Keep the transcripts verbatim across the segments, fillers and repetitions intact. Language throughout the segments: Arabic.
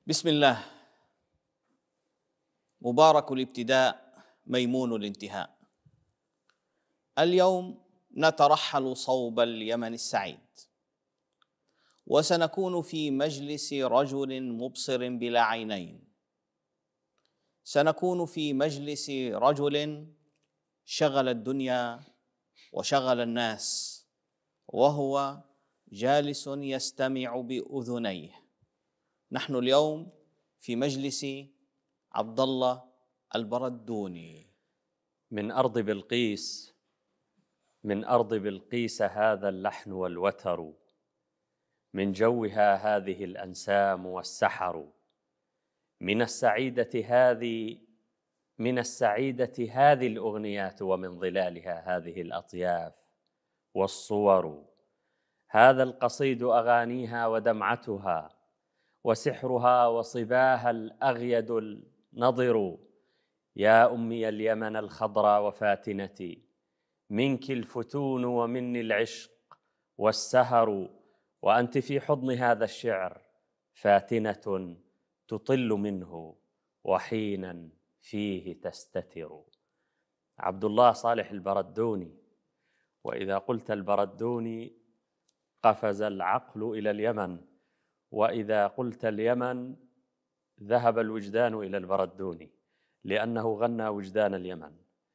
بسم الله. مبارك الابتداء ميمون الانتهاء. اليوم نترحل صوب اليمن السعيد، وسنكون في مجلس رجل مبصر بلا عينين. سنكون في مجلس رجل شغل الدنيا وشغل الناس، وهو جالس يستمع بأذنيه. نحن اليوم في مجلس عبد الله البردوني. من أرض بلقيس من أرض بلقيس هذا اللحن والوتر، من جوها هذه الأنسام والسحر، من السعيدة هذه من السعيدة هذه الأغنيات، ومن ظلالها هذه الأطياف والصور. هذا القصيد أغانيها ودمعتها، وسحرها وصباها الأغيد النضر. يا أمي اليمن الخضراء وفاتنتي، منك الفتون ومني العشق والسهر. وأنت في حضن هذا الشعر فاتنة تطل منه، وحينا فيه تستتر. عبد الله صالح البردوني. وإذا قلت البردوني قفز العقل إلى اليمن، وإذا قلت اليمن ذهب الوجدان إلى البردوني، لأنه غنى وجدان اليمن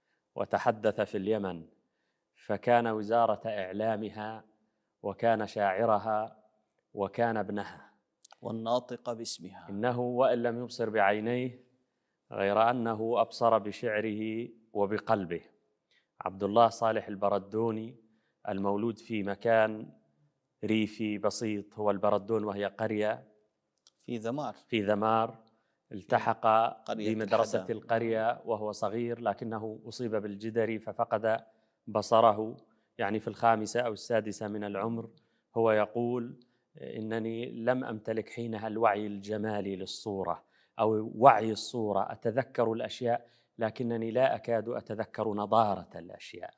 وتحدث في اليمن، فكان وزارة إعلامها، وكان شاعرها، وكان ابنها والناطق باسمها. إنه وإن لم يبصر بعينيه، غير أنه أبصر بشعره وبقلبه. عبد الله صالح البردوني المولود في مكان ريفي بسيط هو البردون، وهي قرية في ذمار في ذمار. التحق بمدرسة الحدا. القرية وهو صغير، لكنه أصيب بالجدري ففقد بصره، يعني في الخامسة أو السادسة من العمر. هو يقول: إنني لم أمتلك حينها الوعي الجمالي للصورة أو وعي الصورة، أتذكر الأشياء لكنني لا أكاد أتذكر نضارة الأشياء.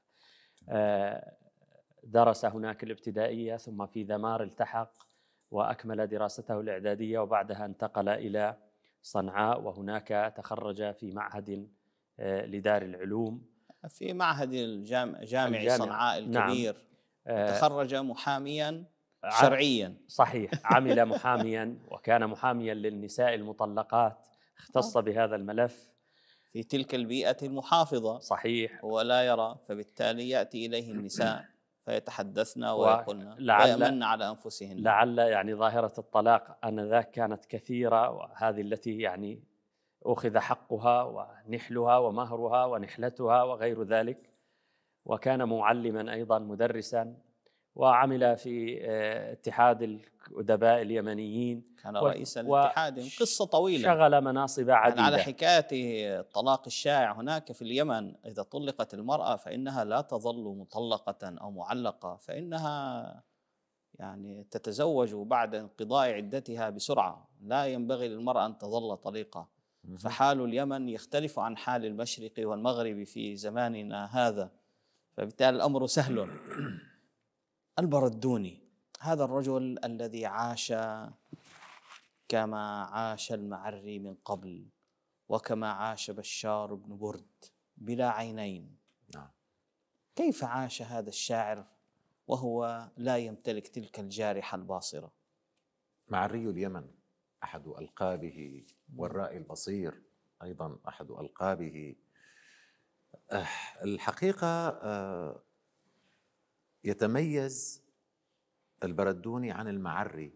درس هناك الابتدائية، ثم في ذمار التحق وأكمل دراسته الإعدادية، وبعدها انتقل إلى صنعاء، وهناك تخرج في معهد لدار العلوم في معهد الجامعي صنعاء الكبير. نعم. تخرج محاميا شرعيا. صحيح، عمل محاميا، وكان محاميا للنساء المطلقات، اختص بهذا الملف في تلك البيئة المحافظة. صحيح. هو لا يرى، فبالتالي يأتي إليه النساء فيتحدثن ويقولن ويأمن على أنفسهن. لعل يعني ظاهرة الطلاق آنذاك كانت كثيرة، وهذه التي يعني أخذ حقها ونحلها ومهرها ونحلتها وغير ذلك. وكان معلما أيضا، مدرسا، وعمل في اتحاد الأدباء اليمنيين، كان رئيسا لاتحاد. قصة طويلة، شغل مناصب عديدة. يعني على حكاية الطلاق الشائع هناك في اليمن، إذا طلقت المرأة فإنها لا تظل مطلقة أو معلقة، فإنها يعني تتزوج بعد انقضاء عدتها بسرعة. لا ينبغي للمرأة أن تظل طليقة. فحال اليمن يختلف عن حال المشرق والمغرب في زماننا هذا، فبالتالي الأمر سهل. البردوني هذا الرجل الذي عاش كما عاش المعري من قبل، وكما عاش بشار بن برد بلا عينين. نعم. كيف عاش هذا الشاعر وهو لا يمتلك تلك الجارحة الباصرة؟ معري اليمن أحد ألقابه، والرائي البصير أيضا أحد ألقابه. الحقيقة يتميز البردوني عن المعري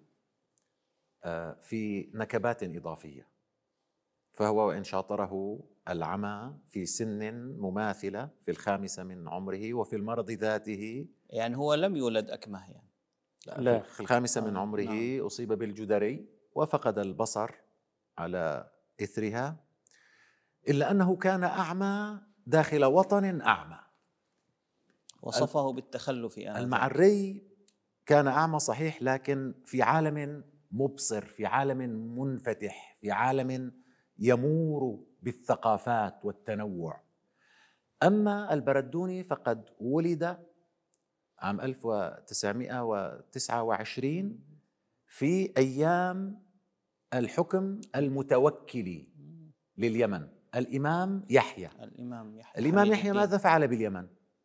في نكبات إضافية، فهو وإن شاطره العمى في سن مماثلة في الخامسة من عمره، وفي المرض ذاته، يعني هو لم يولد أكمه يعني. لا، في الخامسة من عمره نعم. أصيب بالجدري وفقد البصر على إثرها، إلا أنه كان أعمى داخل وطن أعمى. وصفه بالتخلف. المعري كان أعمى صحيح، لكن في عالم مبصر، في عالم منفتح، في عالم يمور بالثقافات والتنوع. أما البردوني فقد ولد عام ألف وتسعمائة وتسعة وعشرين في أيام الحكم المتوكلي لليمن الإمام يحيى. الإمام يحيى الإمام حميد يحيى الدين. ماذا فعل باليمن؟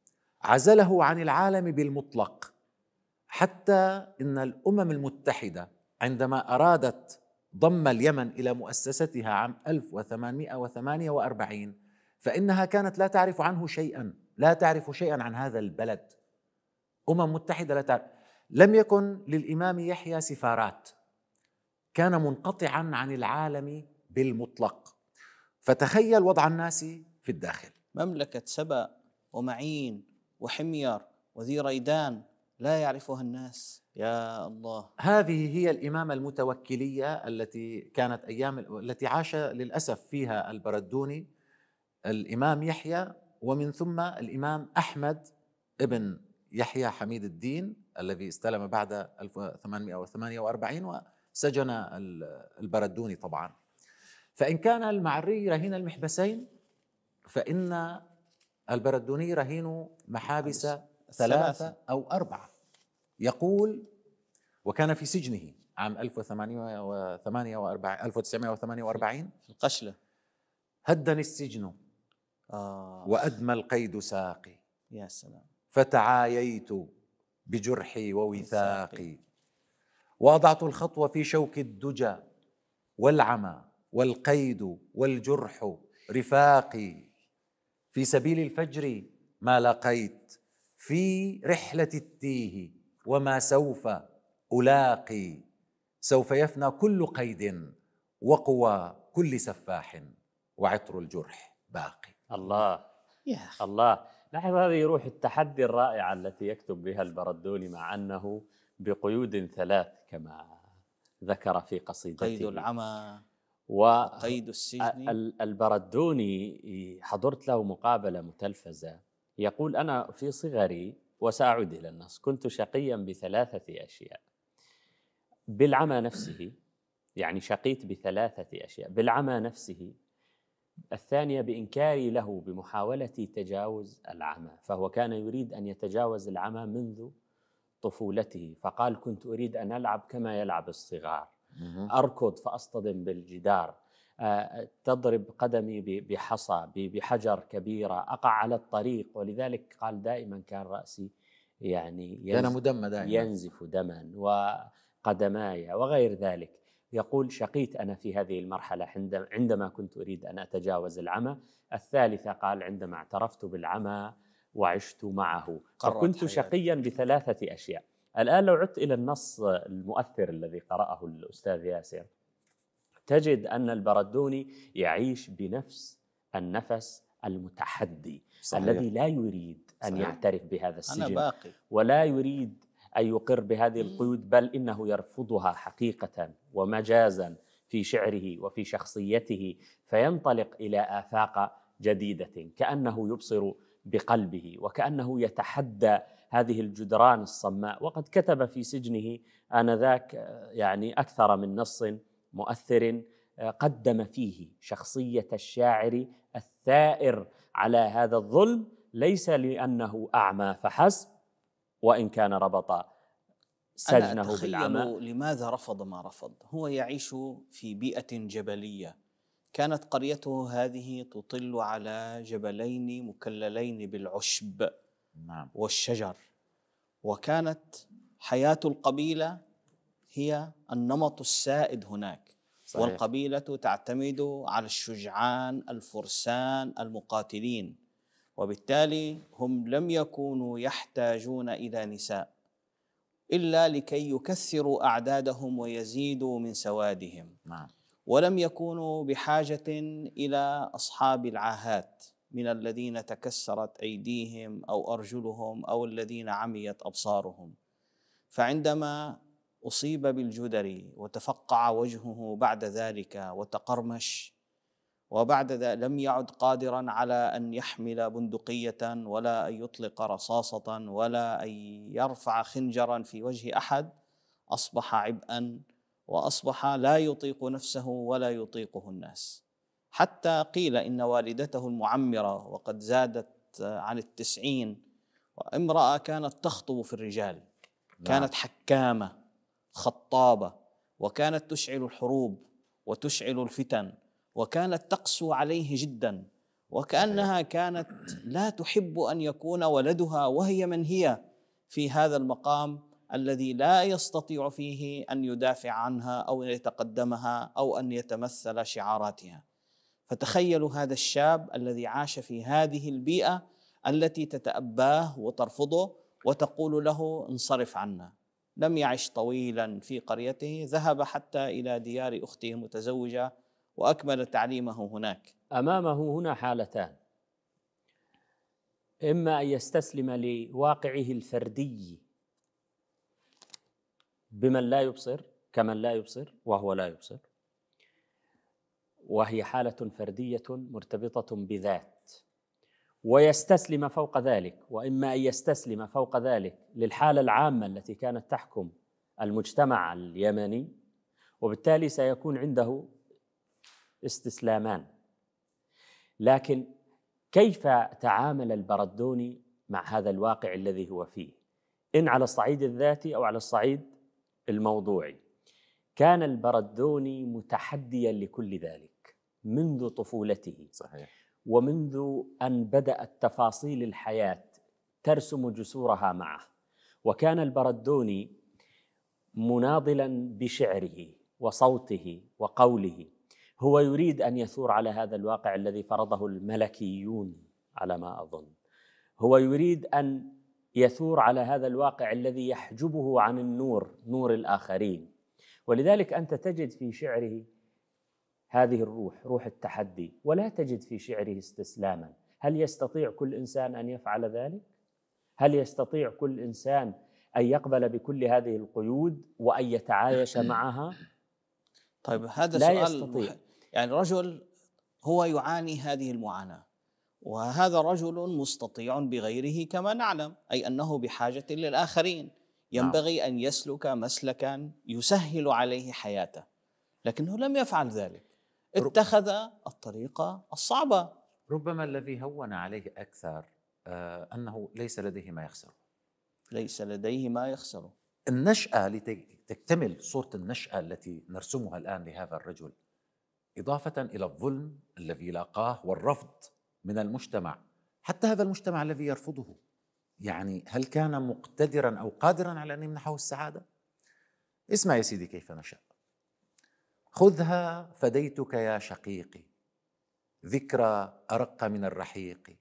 عزله عن العالم بالمطلق، حتى إن الأمم المتحدة عندما أرادت ضم اليمن إلى مؤسستها عام ألف وثمانمئة وثمانية وأربعين فإنها كانت لا تعرف عنه شيئا، لا تعرف شيئا عن هذا البلد. أمم متحدة لا تعرف. لم يكن للإمام يحيى سفارات، كان منقطعا عن العالم بالمطلق. فتخيل وضع الناس في الداخل. مملكة سبأ ومعين وحمير وذي ريدان لا يعرفها الناس. يا الله. هذه هي الإمامة المتوكلية التي كانت أيام التي عاش للأسف فيها البردوني، الإمام يحيى، ومن ثم الإمام أحمد ابن يحيى حميد الدين الذي استلم بعد ألف وثمانمئة وثمانية وأربعين وسجن البردوني طبعا. فإن كان المعري رهين المحبسين، فإن البردوني رهين محابس ثلاثة أو أربعة. يقول: وكان في سجنه عام ألف وثمانمئة وثمانية وأربعين في القشلة. هدني السجن آه. وأدمى القيد ساقي، يا سلام، فتعاييت بجرحي ووثاقي، وأضعت الخطوة في شوك الدجى، والعمى والقيد والجرح رفاقي، في سبيل الفجر ما لقيت، في رحلة التيه وما سوف ألاقي، سوف يفنى كل قيد وقوى كل سفاح، وعطر الجرح باقي. الله يا أخي. الله. لاحظ هذه روح التحدي الرائعة التي يكتب بها البردوني، مع أنه بقيود ثلاث كما ذكر في قصيدته: قيد العمى وقيد السجن. البردوني حضرت له مقابلة متلفزة يقول: أنا في صغري، وسأعود إلى النص، كنت شقيا بثلاثة أشياء: بالعمى نفسه، يعني شقيت بثلاثة أشياء، بالعمى نفسه، الثانية بإنكاري له بمحاولة تجاوز العمى، فهو كان يريد أن يتجاوز العمى منذ طفولته، فقال: كنت أريد أن ألعب كما يلعب الصغار، أركض فأصطدم بالجدار، تضرب قدمي بحصى بحجر كبيرة، أقع على الطريق، ولذلك قال دائما كان رأسي يعني كان مدمى دائما، ينزف دما، وقدماي وغير ذلك. يقول: شقيت أنا في هذه المرحلة عندما كنت أريد أن أتجاوز العمى. الثالثة قال: عندما اعترفت بالعمى وعشت معه، فكنت شقيا بثلاثة أشياء. الآن لو عدت إلى النص المؤثر الذي قرأه الأستاذ ياسر، تجد أن البردوني يعيش بنفس النفس المتحدي. صحيح. الذي لا يريد أن صحيح. يعترف بهذا السجن، ولا يريد أن يقر بهذه القيود، بل إنه يرفضها حقيقة ومجازا في شعره وفي شخصيته، فينطلق إلى آفاق جديدة، كأنه يبصر بقلبه، وكأنه يتحدى هذه الجدران الصماء. وقد كتب في سجنه آنذاك يعني أكثر من نص مؤثر قدم فيه شخصية الشاعر الثائر على هذا الظلم، ليس لأنه أعمى فحسب، وإن كان ربط سجنه بالعمى. لماذا رفض ما رفض؟ هو يعيش في بيئة جبلية، كانت قريته هذه تطل على جبلين مكللين بالعشب نعم. والشجر، وكانت حياة القبيلة هي النمط السائد هناك. صحيح. والقبيلة تعتمد على الشجعان الفرسان المقاتلين، وبالتالي هم لم يكونوا يحتاجون إلى نساء إلا لكي يكثروا أعدادهم ويزيدوا من سوادهم. نعم. ولم يكونوا بحاجة إلى أصحاب العاهات من الذين تكسرت أيديهم أو أرجلهم أو الذين عميت أبصارهم. فعندما أصيب بالجدري وتفقع وجهه بعد ذلك وتقرمش، وبعد ذلك لم يعد قادرا على أن يحمل بندقية ولا أن يطلق رصاصة ولا أن يرفع خنجرا في وجه أحد، أصبح عبئا، وأصبح لا يطيق نفسه ولا يطيقه الناس. حتى قيل إن والدته المعمرة وقد زادت عن التسعين، وامرأة كانت تخطب في الرجال، كانت حكامة خطابة، وكانت تشعل الحروب، وتشعل الفتن، وكانت تقسو عليه جدا، وكأنها كانت لا تحب أن يكون ولدها وهي من هي في هذا المقام الذي لا يستطيع فيه أن يدافع عنها أو يتقدمها أو أن يتمثل شعاراتها. فتخيلوا هذا الشاب الذي عاش في هذه البيئة التي تتأباه وترفضه وتقول له انصرف عنا. لم يعش طويلا في قريته، ذهب حتى إلى ديار أخته المتزوجة وأكمل تعليمه هناك. أمامه هنا حالتان: إما أن يستسلم لواقعه الفردي بمن لا يبصر كمن لا يبصر وهو لا يبصر، وهي حالة فردية مرتبطة بذات، ويستسلم فوق ذلك، وإما أن يستسلم فوق ذلك للحالة العامة التي كانت تحكم المجتمع اليمني، وبالتالي سيكون عنده استسلامان. لكن كيف تعامل البردوني مع هذا الواقع الذي هو فيه، إن على الصعيد الذاتي أو على الصعيد الموضوعي؟ كان البردوني متحديا لكل ذلك منذ طفولته. صحيح. ومنذ أن بدأت تفاصيل الحياة ترسم جسورها معه. وكان البردوني مناضلا بشعره وصوته وقوله، هو يريد أن يثور على هذا الواقع الذي فرضه الملكيون على ما أظن، هو يريد أن يثور على هذا الواقع الذي يحجبه عن النور، نور الآخرين. ولذلك أنت تجد في شعره هذه الروح، روح التحدي، ولا تجد في شعره استسلاما. هل يستطيع كل إنسان أن يفعل ذلك؟ هل يستطيع كل إنسان أن يقبل بكل هذه القيود وأن يتعايش معها؟ طيب هذا لا سؤال يستطيع. مح... يعني رجل هو يعاني هذه المعاناة، وهذا رجل مستطيع بغيره كما نعلم، أي أنه بحاجة للآخرين، ينبغي أن يسلك مسلكا يسهل عليه حياته، لكنه لم يفعل ذلك، اتخذ الطريقة الصعبة. ربما الذي هون عليه أكثر آه أنه ليس لديه ما يخسره. ليس لديه ما يخسره. النشأة لتكتمل صورة النشأة التي نرسمها الآن لهذا الرجل، إضافة إلى الظلم الذي لاقاه والرفض من المجتمع، حتى هذا المجتمع الذي يرفضه، يعني هل كان مقتدرا أو قادرا على أن يمنحه السعادة؟ اسمع يا سيدي كيف نشأ: خذها فديتك يا شقيقي، ذكرى أرق من الرحيق،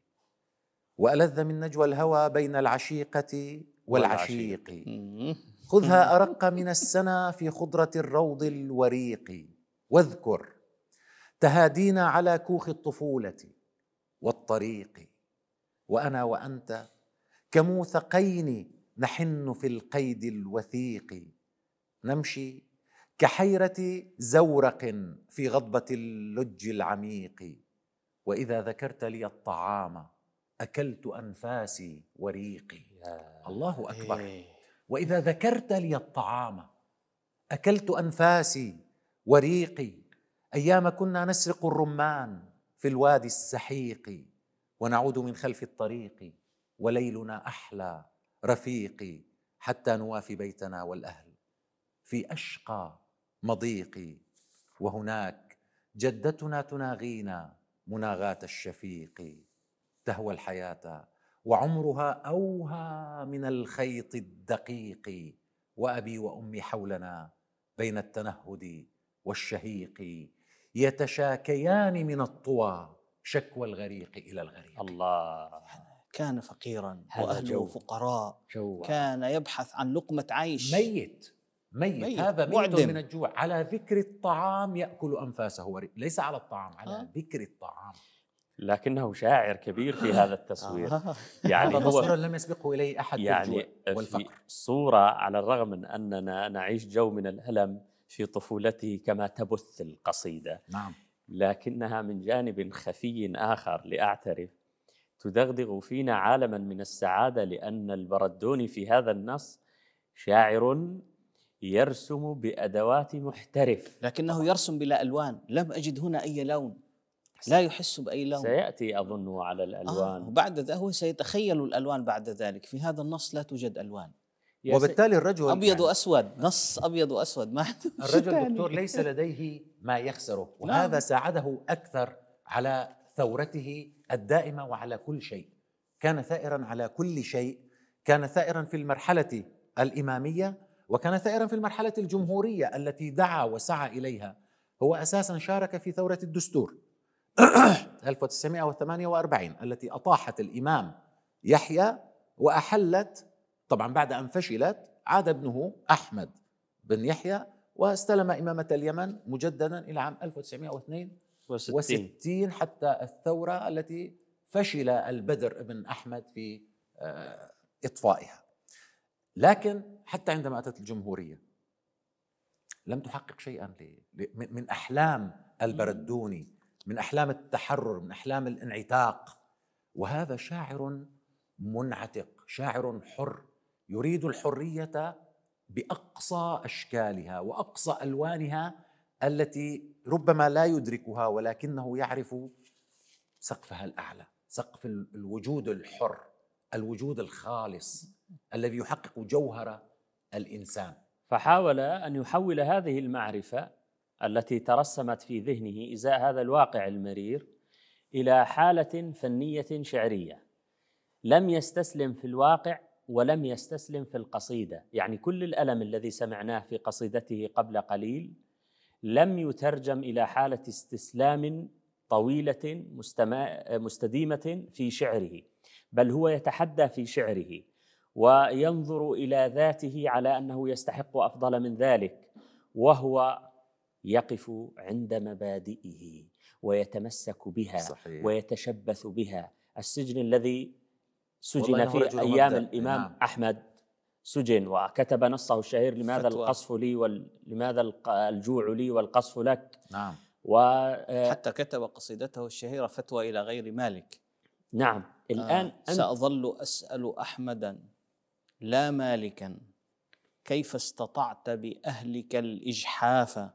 وألذ من نجوى الهوى بين العشيقة والعشيق. خذها أرق من السنا في خضرة الروض الوريق، واذكر تهادينا على كوخ الطفولة والطريق، وأنا وأنت كموثقين نحن في القيد الوثيق، نمشي كحيرة زورق في غضبة اللج العميق، وإذا ذكرت لي الطعام أكلت أنفاسي وريقي. الله أكبر. وإذا ذكرت لي الطعام أكلت أنفاسي وريقي، أيام كنا نسرق الرمان في الوادي السحيق، ونعود من خلف الطريق وليلنا أحلى رفيقي، حتى نوافي بيتنا والأهل في أشقى مضيق، وهناك جدتنا تناغينا مناغاة الشفيق، تهوى الحياة وعمرها أوهى من الخيط الدقيق، وأبي وأمي حولنا بين التنهد والشهيق، يتشاكيان من الطوى شكوى الغريق إلى الغريق. الله. كان فقيرا وأهله فقراء، جوع. كان يبحث عن لقمة عيش. ميت ميت, ميت. هذا ميت معدم. من الجوع، على ذكر الطعام يأكل أنفاسه وريق. ليس على الطعام، على آه. ذكر الطعام. لكنه شاعر كبير في هذا التصوير. آه. يعني هذا تصوير لم يسبقه إليه أحد يعني في الجوع والفقر. في صورة، على الرغم من أننا نعيش جو من الألم في طفولته كما تبث القصيدة، نعم، لكنها من جانب خفي آخر لأعترف تدغدغ فينا عالما من السعادة، لأن البردوني في هذا النص شاعر يرسم بأدوات محترف، لكنه يرسم بلا ألوان. لم أجد هنا أي لون، لا يحس بأي لون. سيأتي أظن على الألوان. آه. وبعد ذلك هو سيتخيل الألوان بعد ذلك. في هذا النص لا توجد ألوان، وبالتالي الرجل أبيض يعني وأسود، نص أبيض وأسود، ما الرجل دكتور ليس لديه ما يخسره، وهذا نعم. ساعده أكثر على ثورته الدائمة وعلى كل شيء. كان ثائرا على كل شيء، كان ثائرا في المرحلة الإمامية، وكان ثائرا في المرحلة الجمهورية التي دعا وسعى إليها. هو أساسا شارك في ثورة الدستور ألف وتسعمائة وثمانية وأربعين التي أطاحت الإمام يحيى وأحلت، طبعا بعد أن فشلت عاد ابنه أحمد بن يحيى واستلم إمامة اليمن مجددا إلى عام ألف وتسعمائة واثنين وستين حتى الثورة التي فشل البدر بن أحمد في إطفائها. لكن حتى عندما أتت الجمهورية لم تحقق شيئا من أحلام البردوني، من أحلام التحرر، من أحلام الانعتاق. وهذا شاعر منعتق، شاعر حر يريد الحرية بأقصى أشكالها وأقصى ألوانها التي ربما لا يدركها، ولكنه يعرف سقفها الأعلى، سقف الوجود الحر، الوجود الخالص الذي يحقق جوهر الإنسان. فحاول أن يحول هذه المعرفة التي ترسمت في ذهنه إزاء هذا الواقع المرير إلى حالة فنية شعرية. لم يستسلم في الواقع ولم يستسلم في القصيدة، يعني كل الألم الذي سمعناه في قصيدته قبل قليل لم يترجم إلى حالة استسلام طويلة مستديمة في شعره، بل هو يتحدى في شعره وينظر إلى ذاته على أنه يستحق أفضل من ذلك، وهو يقف عند مبادئه ويتمسك بها. صحيح. ويتشبث بها. السجن الذي سجن في أيام الإمام نعم. أحمد سجن وكتب نصه الشهير لماذا فتوى. القصف لي ولماذا الجوع لي والقصف لك. نعم. وحتى كتب قصيدته الشهيرة فتوى إلى غير مالك. نعم. الآن آه سأظل أسأل أحمدا لا مالكا كيف استطعت بأهلك الإجحاف،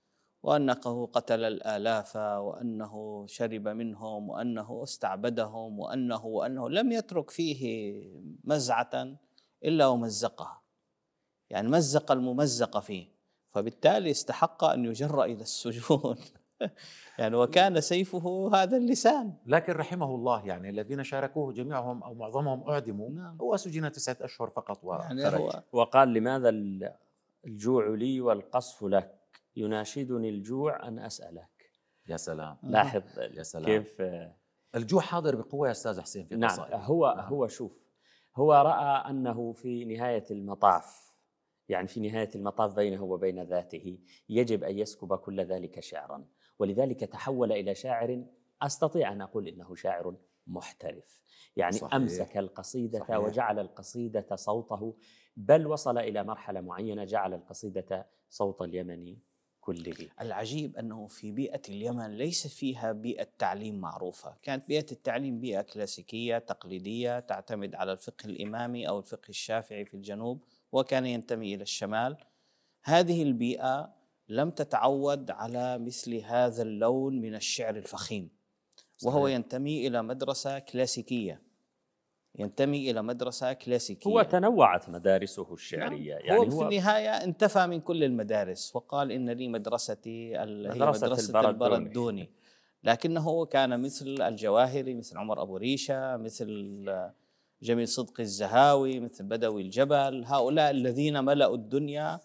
وأنه قتل الآلاف وأنه شرب منهم وأنه استعبدهم وأنه وأنه لم يترك فيه مزعة إلا ومزقها، يعني مزق الممزق فيه، فبالتالي استحق أن يجر إلى السجون يعني وكان سيفه هذا اللسان. لكن رحمه الله يعني الذين شاركوه جميعهم أو معظمهم أعدموا. نعم. هو سجن تسعة أشهر فقط وخرج. يعني هو وقال لماذا الجوع لي والقصف لك، يناشدني الجوع أن أسألك. يا سلام. لاحظ يا سلام. كيف الجوع حاضر بقوة يا أستاذ حسين في نعم. هو نعم. هو شوف هو رأى أنه في نهاية المطاف، يعني في نهاية المطاف بينه وبين ذاته يجب أن يسكب كل ذلك شعرا، ولذلك تحول إلى شاعر أستطيع أن أقول إنه شاعر محترف، يعني صحيح. أمسك القصيدة صحيح. وجعل القصيدة صوته، بل وصل إلى مرحلة معينة جعل القصيدة صوت اليمن كله. العجيب أنه في بيئة اليمن ليس فيها بيئة تعليم معروفة، كانت بيئة التعليم بيئة كلاسيكية تقليدية تعتمد على الفقه الإمامي أو الفقه الشافعي في الجنوب، وكان ينتمي إلى الشمال. هذه البيئة لم تتعود على مثل هذا اللون من الشعر الفخيم، وهو صحيح. ينتمي إلى مدرسة كلاسيكية ينتمي إلى مدرسة كلاسيكية. هو تنوعت مدارسه الشعرية. نعم. يعني هو في النهاية انتفى من كل المدارس وقال إن لي مدرستي هي مدرسة, مدرسة البردوني. البردوني لكنه كان مثل الجواهري، مثل عمر أبو ريشة، مثل جميل صدقي الزهاوي، مثل بدوي الجبل، هؤلاء الذين ملأوا الدنيا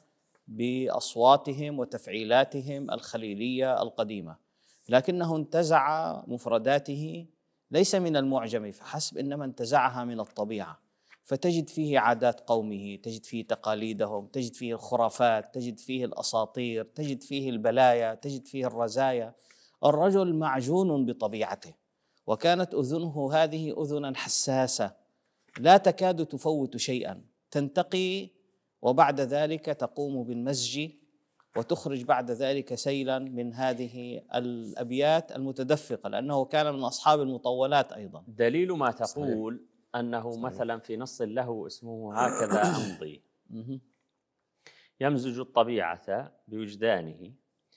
بأصواتهم وتفعيلاتهم الخليلية القديمة، لكنه انتزع مفرداته ليس من المعجم فحسب، إنما انتزعها من الطبيعة، فتجد فيه عادات قومه، تجد فيه تقاليدهم، تجد فيه الخرافات، تجد فيه الأساطير، تجد فيه البلايا، تجد فيه الرزايا. الرجل معجون بطبيعته، وكانت أذنه هذه أذنا حساسة لا تكاد تفوت شيئا، تنتقي وبعد ذلك تقوم بالمزج وتخرج بعد ذلك سيلا من هذه الأبيات المتدفقة، لأنه كان من أصحاب المطولات أيضا. دليل ما تقول صحيح. أنه صحيح. مثلا في نص له اسمه هكذا أمضي، يمزج الطبيعة بوجدانه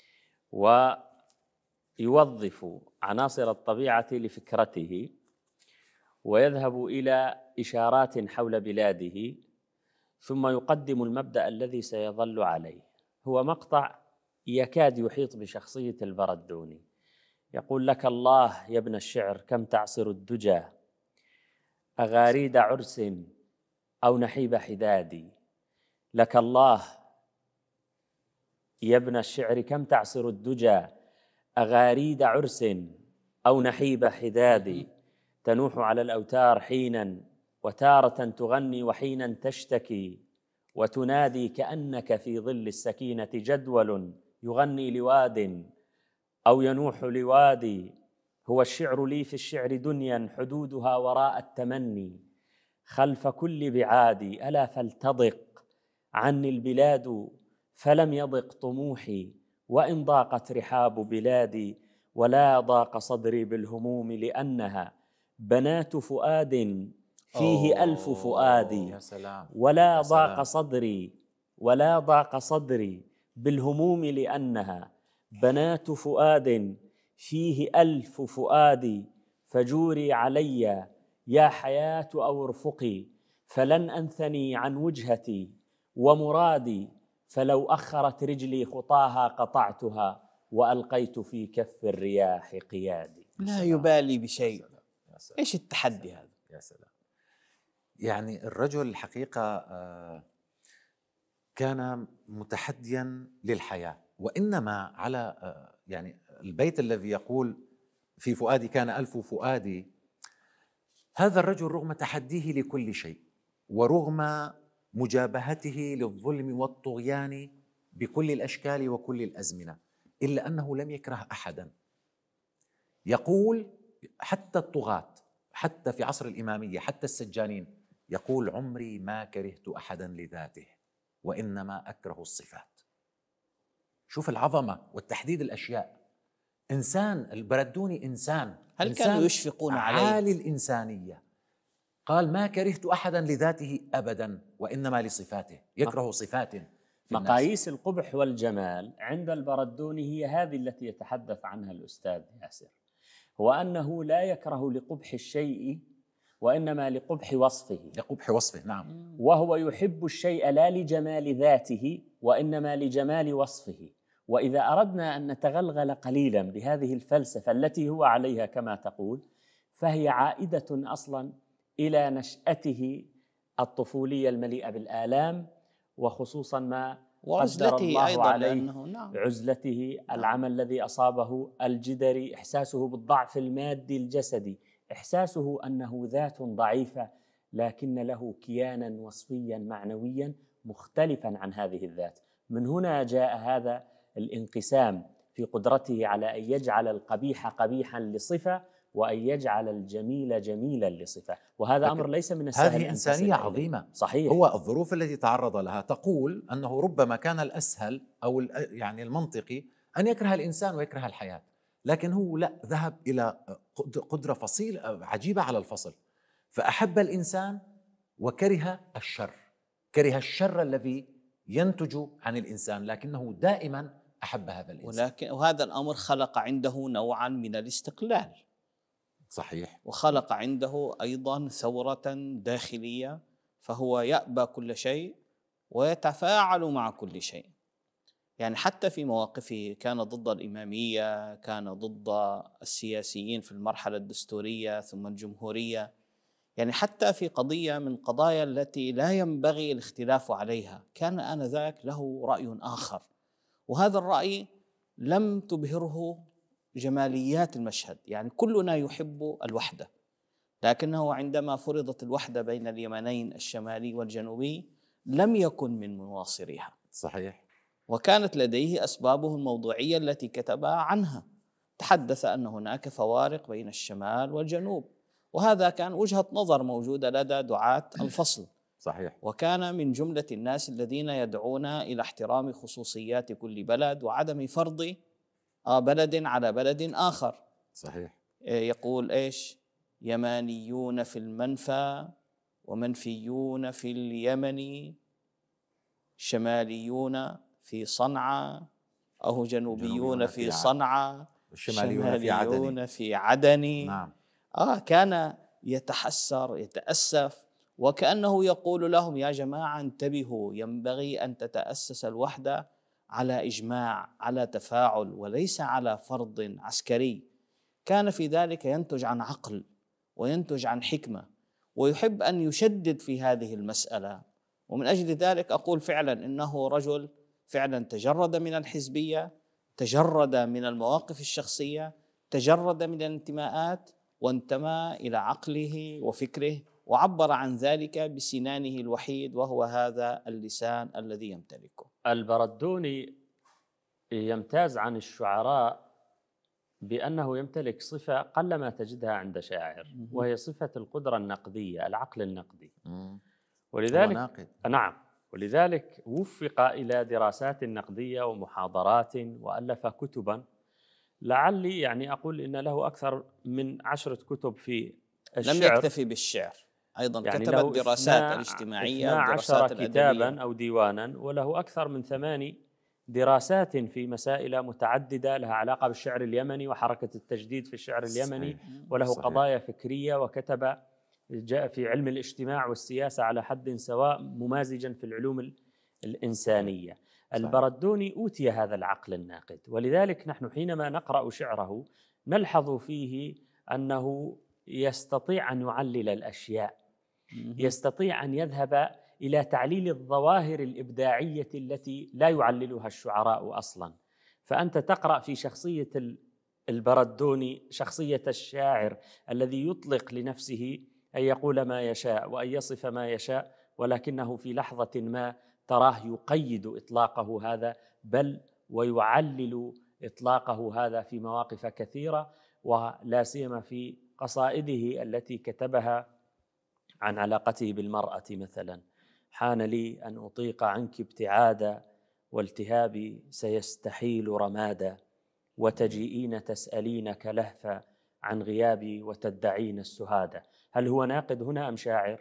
ويوظف عناصر الطبيعة لفكرته، ويذهب إلى إشارات حول بلاده ثم يقدم المبدأ الذي سيظل عليه. هو مقطع يكاد يحيط بشخصية البردوني. يقول: لك الله يا ابن الشعر كم تعصر الدجى، أغاريد عرس أو نحيب حدادي. لك الله يا ابن الشعر كم تعصر الدجى، أغاريد عرس أو نحيب حدادي. تنوح على الأوتار حينا وتارة تغني وحينا تشتكي، وتنادي كأنك في ظل السكينة جدول يغني لواد أو ينوح لوادي. هو الشعر لي في الشعر دنيا حدودها وراء التمني، خلف كل بعادي ألا فلتضق عني البلاد، فلم يضق طموحي وإن ضاقت رحاب بلادي. ولا ضاق صدري بالهموم لأنها بنات فؤاد فيه ألف فؤادي. يا سلام. ولا يا ضاق سلام. صدري ولا ضاق صدري بالهموم لأنها بنات فؤاد فيه ألف فؤادي. فجوري علي يا حياة أو ارفقي، فلن أنثني عن وجهتي ومرادي. فلو أخرت رجلي خطاها قطعتها، وألقيت في كف الرياح قيادي. لا يبالي بشيء. يا سلام. إيش التحدي يا هذا؟ يا سلام. يعني الرجل الحقيقة كان متحديا للحياة، وإنما على يعني البيت الذي يقول في فؤادي كان ألف فؤادي، هذا الرجل رغم تحديه لكل شيء ورغم مجابهته للظلم والطغيان بكل الأشكال وكل الأزمنة، إلا أنه لم يكره أحدا. يقول حتى الطغاة، حتى في عصر الإمامية، حتى السجانين، يقول: عمري ما كرهت أحدا لذاته وإنما أكره الصفات. شوف العظمة والتحديد الأشياء. إنسان البردوني إنسان هل إنسان كانوا يشفقون عليه؟ عالي الإنسانية. قال: ما كرهت أحدا لذاته أبدا وإنما لصفاته، يكره صفات في مقاييس القبح والجمال عند البردوني هي هذه التي يتحدث عنها الأستاذ ياسر، هو أنه لا يكره لقبح الشيء وإنما لقبح وصفه. لقبح وصفه، نعم. وهو يحب الشيء لا لجمال ذاته وإنما لجمال وصفه. وإذا أردنا أن نتغلغل قليلا بهذه الفلسفة التي هو عليها كما تقول، فهي عائدة أصلا إلى نشأته الطفولية المليئة بالآلام، وخصوصا ما قدر الله أيضا عليه، نعم. عزلته، العمى الذي أصابه، الجدري، إحساسه بالضعف المادي الجسدي، إحساسه أنه ذات ضعيفة لكن له كيانا وصفيا معنويا مختلفا عن هذه الذات. من هنا جاء هذا الانقسام في قدرته على أن يجعل القبيح قبيحا لصفة وأن يجعل الجميل جميلا لصفة، وهذا أمر ليس من السهل. هذه إنسانية عظيمة. صحيح. هو الظروف التي تعرض لها تقول أنه ربما كان الأسهل أو يعني المنطقي أن يكره الإنسان ويكره الحياة، لكن هو لا، ذهب إلى قدرة فصيل عجيبة على الفصل، فأحب الإنسان وكره الشر، كره الشر الذي ينتج عن الإنسان، لكنه دائما أحب هذا الإنسان. ولكن وهذا الأمر خلق عنده نوعا من الاستقلال. صحيح. وخلق عنده أيضا ثورة داخلية، فهو يأبى كل شيء ويتفاعل مع كل شيء. يعني حتى في مواقفه كان ضد الإمامية، كان ضد السياسيين في المرحلة الدستورية ثم الجمهورية، يعني حتى في قضية من قضايا التي لا ينبغي الاختلاف عليها كان آنذاك له رأي آخر، وهذا الرأي لم تبهره جماليات المشهد. يعني كلنا يحب الوحدة، لكنه عندما فرضت الوحدة بين اليمنين الشمالي والجنوبي لم يكن من مناصريها. صحيح. وكانت لديه أسبابه الموضوعية التي كتبها عنها. تحدث أن هناك فوارق بين الشمال والجنوب، وهذا كان وجهة نظر موجودة لدى دعاة الفصل. صحيح. وكان من جملة الناس الذين يدعون إلى احترام خصوصيات كل بلد وعدم فرض بلد على بلد آخر. صحيح. يقول إيش؟ يمانيون في المنفى ومنفيون في اليمن، شماليون في صنعاء أو جنوبيون في صنعاء، شماليون في عدن. في عدن. نعم. آه كان يتحسر يتأسف وكأنه يقول لهم يا جماعة انتبهوا، ينبغي أن تتأسس الوحدة على إجماع، على تفاعل، وليس على فرض عسكري. كان في ذلك ينتج عن عقل وينتج عن حكمة، ويحب أن يشدد في هذه المسألة. ومن أجل ذلك أقول فعلا إنه رجل فعلا تجرد من الحزبية، تجرد من المواقف الشخصية، تجرد من الانتماءات، وانتمى إلى عقله وفكره، وعبر عن ذلك بسنانه الوحيد، وهو هذا اللسان الذي يمتلكه. البردوني يمتاز عن الشعراء بأنه يمتلك صفة قلما تجدها عند شاعر، وهي صفة القدرة النقدية، العقل النقدي. ولذلك ناقد. نعم، ولذلك وفق إلى دراسات نقدية ومحاضرات، وألف كتبا. لعلي يعني أقول إن له أكثر من عشرة كتب في الشعر. لم يكتفي بالشعر، أيضا يعني كتب الدراسات الاجتماعية والدراسات الأدبية، كتابا أو ديوانا، وله أكثر من ثماني دراسات في مسائل متعددة لها علاقة بالشعر اليمني وحركة التجديد في الشعر اليمني. صحيح. وله صحيح. قضايا فكرية، وكتب جاء في علم الاجتماع والسياسة على حد سواء، ممازجا في العلوم الإنسانية. صحيح. البردوني أوتي هذا العقل الناقد، ولذلك نحن حينما نقرأ شعره نلحظ فيه أنه يستطيع أن يعلل الأشياء، يستطيع أن يذهب إلى تعليل الظواهر الإبداعية التي لا يعللها الشعراء أصلا. فأنت تقرأ في شخصية البردوني شخصية الشاعر الذي يطلق لنفسه أن يقول ما يشاء وأن يصف ما يشاء، ولكنه في لحظة ما تراه يقيد إطلاقه هذا، بل ويعلل إطلاقه هذا في مواقف كثيرة، ولا سيما في قصائده التي كتبها عن علاقته بالمرأة مثلا: حان لي أن أطيق عنك ابتعادا، والتهابي سيستحيل رمادا، وتجيئين تسألين كلهفا عن غيابي، وتدعين السهادا. هل هو ناقد هنا أم شاعر؟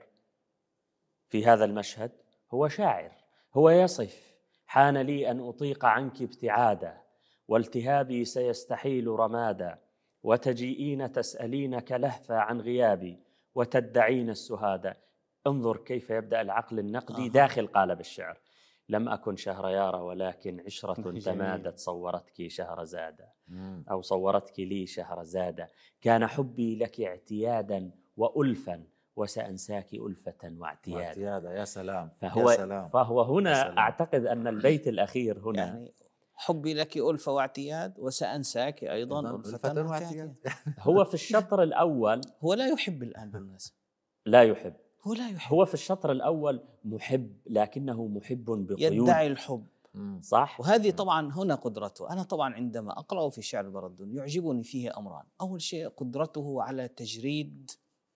في هذا المشهد هو شاعر، هو يصف: حان لي أن أطيق عنك ابتعادا، والتهابي سيستحيل رمادا، وتجيئين تسألين كلهفا عن غيابي، وتدعين السهادة. انظر كيف يبدأ العقل النقدي داخل قالب الشعر: لم أكن شهريار ولكن عشرة تمادت، صورتك شهرزادة، أو صورتك لي شهرزادة، كان حبي لك اعتيادا وألفا، وسأنساك ألفة واعتيادا. واعتيادا. يا سلام. فهو, يا سلام. فهو هنا سلام. أعتقد أن البيت الأخير هنا يعني حبي لك ألفة واعتياد، وسأنساك أيضا ألفة واعتياد. هو في الشطر الأول هو لا يحب الآن بالمناسبة، لا يحب، هو لا يحب. هو في الشطر الأول محب، لكنه محب بقيود، يدعي الحب. صح. وهذه طبعا هنا قدرته. أنا طبعا عندما أقرأ في شعر البردوني يعجبني فيه أمران: أول شيء قدرته على تجريد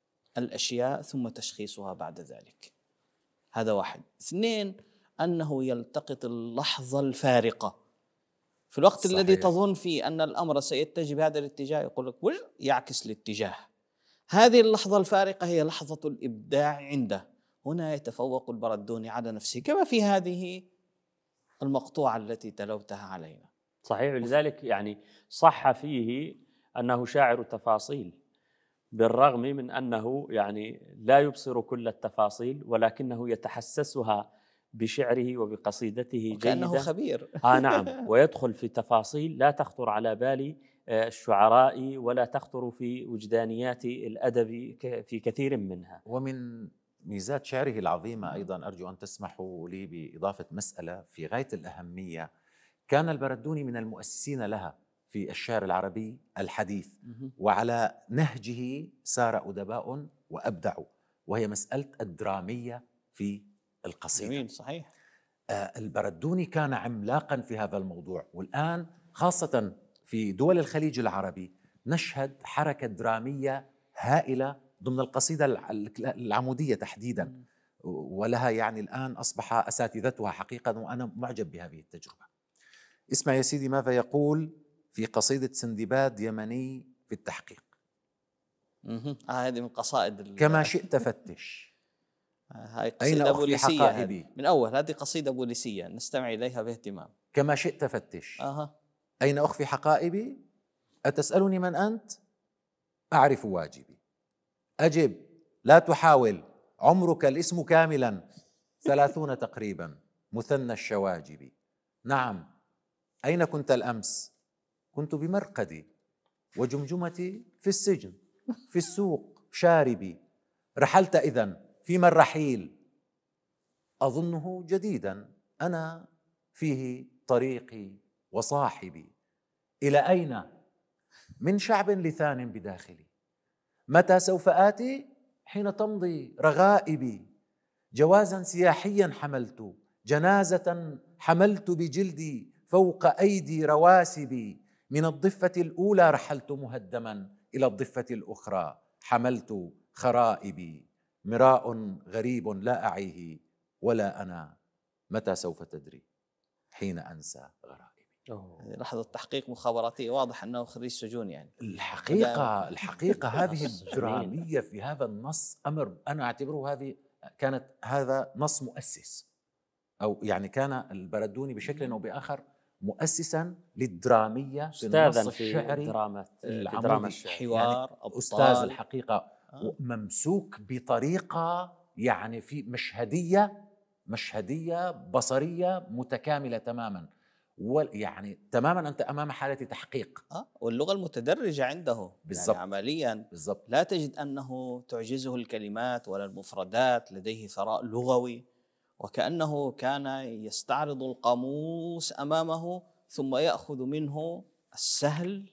الأشياء ثم تشخيصها بعد ذلك، هذا واحد. اثنين، أنه يلتقط اللحظة الفارقة في الوقت صحيح. الذي تظن فيه أن الأمر سيتجه بهذا الاتجاه، يقول لك يعكس الاتجاه. هذه اللحظة الفارقة هي لحظة الإبداع عنده. هنا يتفوق البردوني على نفسه، كما في هذه المقطوعة التي تلوتها علينا. صحيح. لذلك يعني صح فيه أنه شاعر تفاصيل، بالرغم من أنه يعني لا يبصر كل التفاصيل، ولكنه يتحسسها بشعره وبقصيدته جيدا، كأنه خبير. آه نعم، ويدخل في تفاصيل لا تخطر على بال الشعراء ولا تخطر في وجدانيات الأدب في كثير منها. ومن ميزات شعره العظيمة أيضا أرجو أن تسمحوا لي بإضافة مسألة في غاية الأهمية. كان البردوني من المؤسسين لها في الشعر العربي الحديث، وعلى نهجه سار أدباء وأبدعوا، وهي مسألة الدرامية في القصيدة. جميل. صحيح. آه البردوني كان عملاقا في هذا الموضوع، والآن خاصة في دول الخليج العربي نشهد حركة درامية هائلة ضمن القصيدة العمودية تحديدا، ولها يعني الآن أصبح أساتذتها حقيقة، وأنا معجب بهذه التجربة. اسمع يا سيدي ماذا يقول في قصيدة سندباد يمني في التحقيق. آه هذه من قصائد كما شئت فتش، هاي قصيدة بوليسية من أول، هذه قصيدة بوليسية نستمع إليها باهتمام. كما شئت فتش. أها. أين أخفي حقائبي؟ أتسألني من أنت؟ أعرف واجبي. أجب، لا تحاول عمرك الاسم كاملا ثلاثون تقريبا، مثنى الشواجب. نعم، أين كنت الأمس؟ كنت بمرقدي وجمجمتي في السجن، في السوق شاربي. رحلت إذن، فيما الرحيل؟ أظنه جديدا، أنا فيه طريقي وصاحبي. إلى أين؟ من شعب لثان بداخلي. متى سوف آتي؟ حين تمضي رغائبي. جوازا سياحيا حملت، جنازة حملت بجلدي فوق أيدي رواسبي. من الضفة الأولى رحلت مهدما، إلى الضفة الأخرى حملت خرائبي. مراء غريب لا أعيه ولا أنا، متى سوف تدري حين أنسى غرائبي. لحظة تحقيق مخابراتي، واضح أنه خريج سجون يعني. الحقيقة الحقيقة هذه الدرامية في هذا النص أمر أنا أعتبره هذه كانت هذا نص مؤسس، أو يعني كان البردوني بشكل أو بآخر مؤسسا للدرامية في النص الشعري، دراما العمودي، حوار يعني أستاذ الحقيقة، آه. ممسوك بطريقة يعني في مشهدية مشهدية بصرية متكاملة تماما، يعني تماما أنت أمام حالة تحقيق. آه واللغة المتدرجة عنده بالزبط. يعني عمليا بالزبط. لا تجد أنه تعجزه الكلمات ولا المفردات، لديه ثراء لغوي، وكأنه كان يستعرض القاموس أمامه ثم يأخذ منه السهل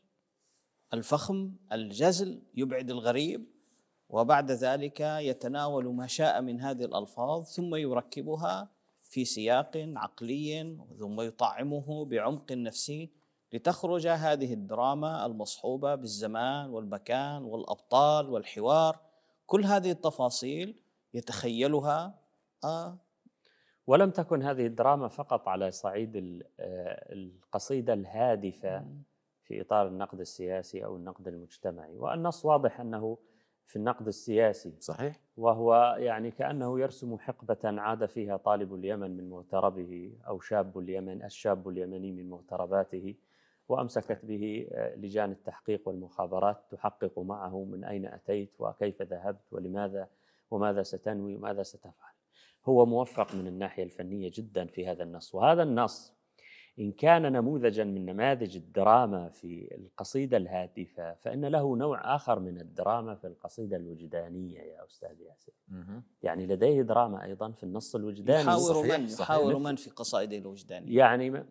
الفخم الجزل يبعد الغريب، وبعد ذلك يتناول ما شاء من هذه الألفاظ ثم يركبها في سياق عقلي ثم يطعمه بعمق نفسي لتخرج هذه الدراما المصحوبة بالزمان والمكان والأبطال والحوار. كل هذه التفاصيل يتخيلها. آه ولم تكن هذه الدراما فقط على صعيد القصيدة الهادفة في إطار النقد السياسي أو النقد المجتمعي، والنص واضح أنه في النقد السياسي. صحيح. وهو يعني كأنه يرسم حقبة عاد فيها طالب اليمن من مغتربه أو شاب اليمن الشاب اليمني من مغترباته، وأمسكت به لجان التحقيق والمخابرات تحقق معه من أين أتيت وكيف ذهبت ولماذا وماذا ستنوي وماذا ستفعل. هو موفق من الناحية الفنية جدا في هذا النص، وهذا النص إن كان نموذجا من نماذج الدراما في القصيدة الهادفة، فإن له نوع آخر من الدراما في القصيدة الوجدانية يا أستاذ ياسر. يعني لديه دراما أيضا في النص الوجداني. يحاور صحيح من صحيح يحاور من في قصائده الوجدانية. يعني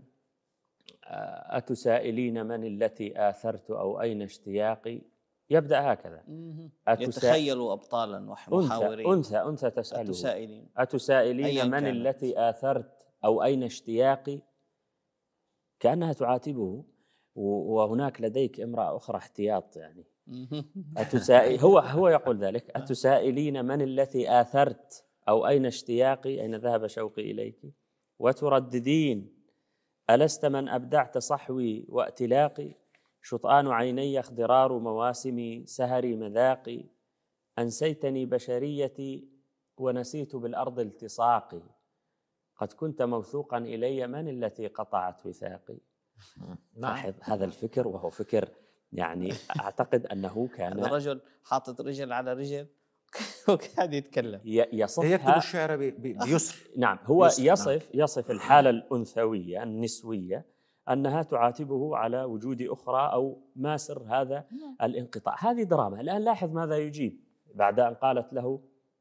أتسائلين من التي آثرت أو أين اشتياقي، يبدأ هكذا. يتخيل أبطالا ومحاورين. أنثى أنثى تسأله أتسائلين, أتسائلين من التي آثرت أو أين اشتياقي، كأنها تعاتبه. وهناك لديك امرأة أخرى احتياط يعني. أتسائل هو هو يقول ذلك: أتسائلين من التي آثرت أو أين اشتياقي، أين ذهب شوقي إليك، وترددين ألست من أبدعت صحوي وائتلاقي، شطآن عيني اخضرار مواسمي سهري مذاقي، أنسيتني بشريتي ونسيت بالأرض التصاقي، قد كنت موثوقا إلي من التي قطعت وثاقي. لاحظ هذا الفكر، وهو فكر يعني أعتقد أنه كان هذا رجل حاطط رجل على رجل وقاعد يتكلم يصفها. يكتب الشعر بيسر. نعم، هو يسر. يصف يصف الحالة الأنثوية النسوية أنها تعاتبه على وجود أخرى أو ما سر هذا الانقطاع. هذه دراما. الآن لاحظ ماذا يجيب بعد أن قالت له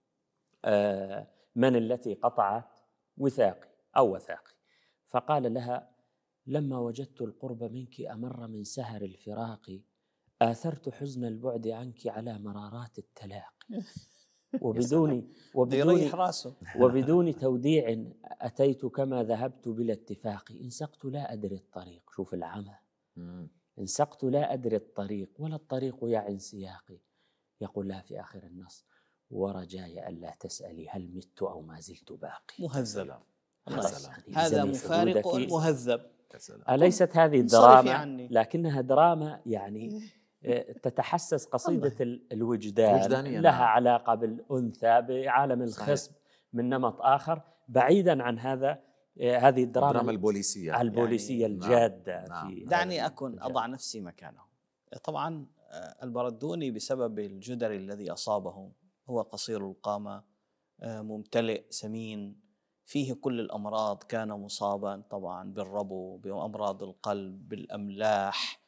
آه من التي قطعت وثاقي أو وثاقي، فقال لها: لما وجدت القرب منك أمر من سهر الفراق، آثرت حزن البعد عنك على مرارات التلاقي، وبدون وبدون وبدون توديع أتيت كما ذهبت بلا اتفاق، انسقت لا أدري الطريق. شوف العمى، انسقت لا أدري الطريق ولا الطريق يعن سياقي. يقول لها في آخر النص: ورجاي ألا تسألي هل مت أو ما زلت باقي. مهذب. يعني هذا مفارق مهذب. أليست هذه الدراما؟ لكنها دراما يعني تتحسس قصيدة الوجدان، لها علاقة بالأنثى بعالم الخصب من نمط آخر بعيدا عن هذا. هذه الدراما الدراما البوليسية البوليسية يعني الجادة. نعم. في دعني أكون أضع نفسي مكانه. طبعا البردوني بسبب الجدر الذي أصابه هو قصير القامة، ممتلئ سمين فيه كل الأمراض، كان مصابا طبعا بالربو، بأمراض القلب، بالأملاح،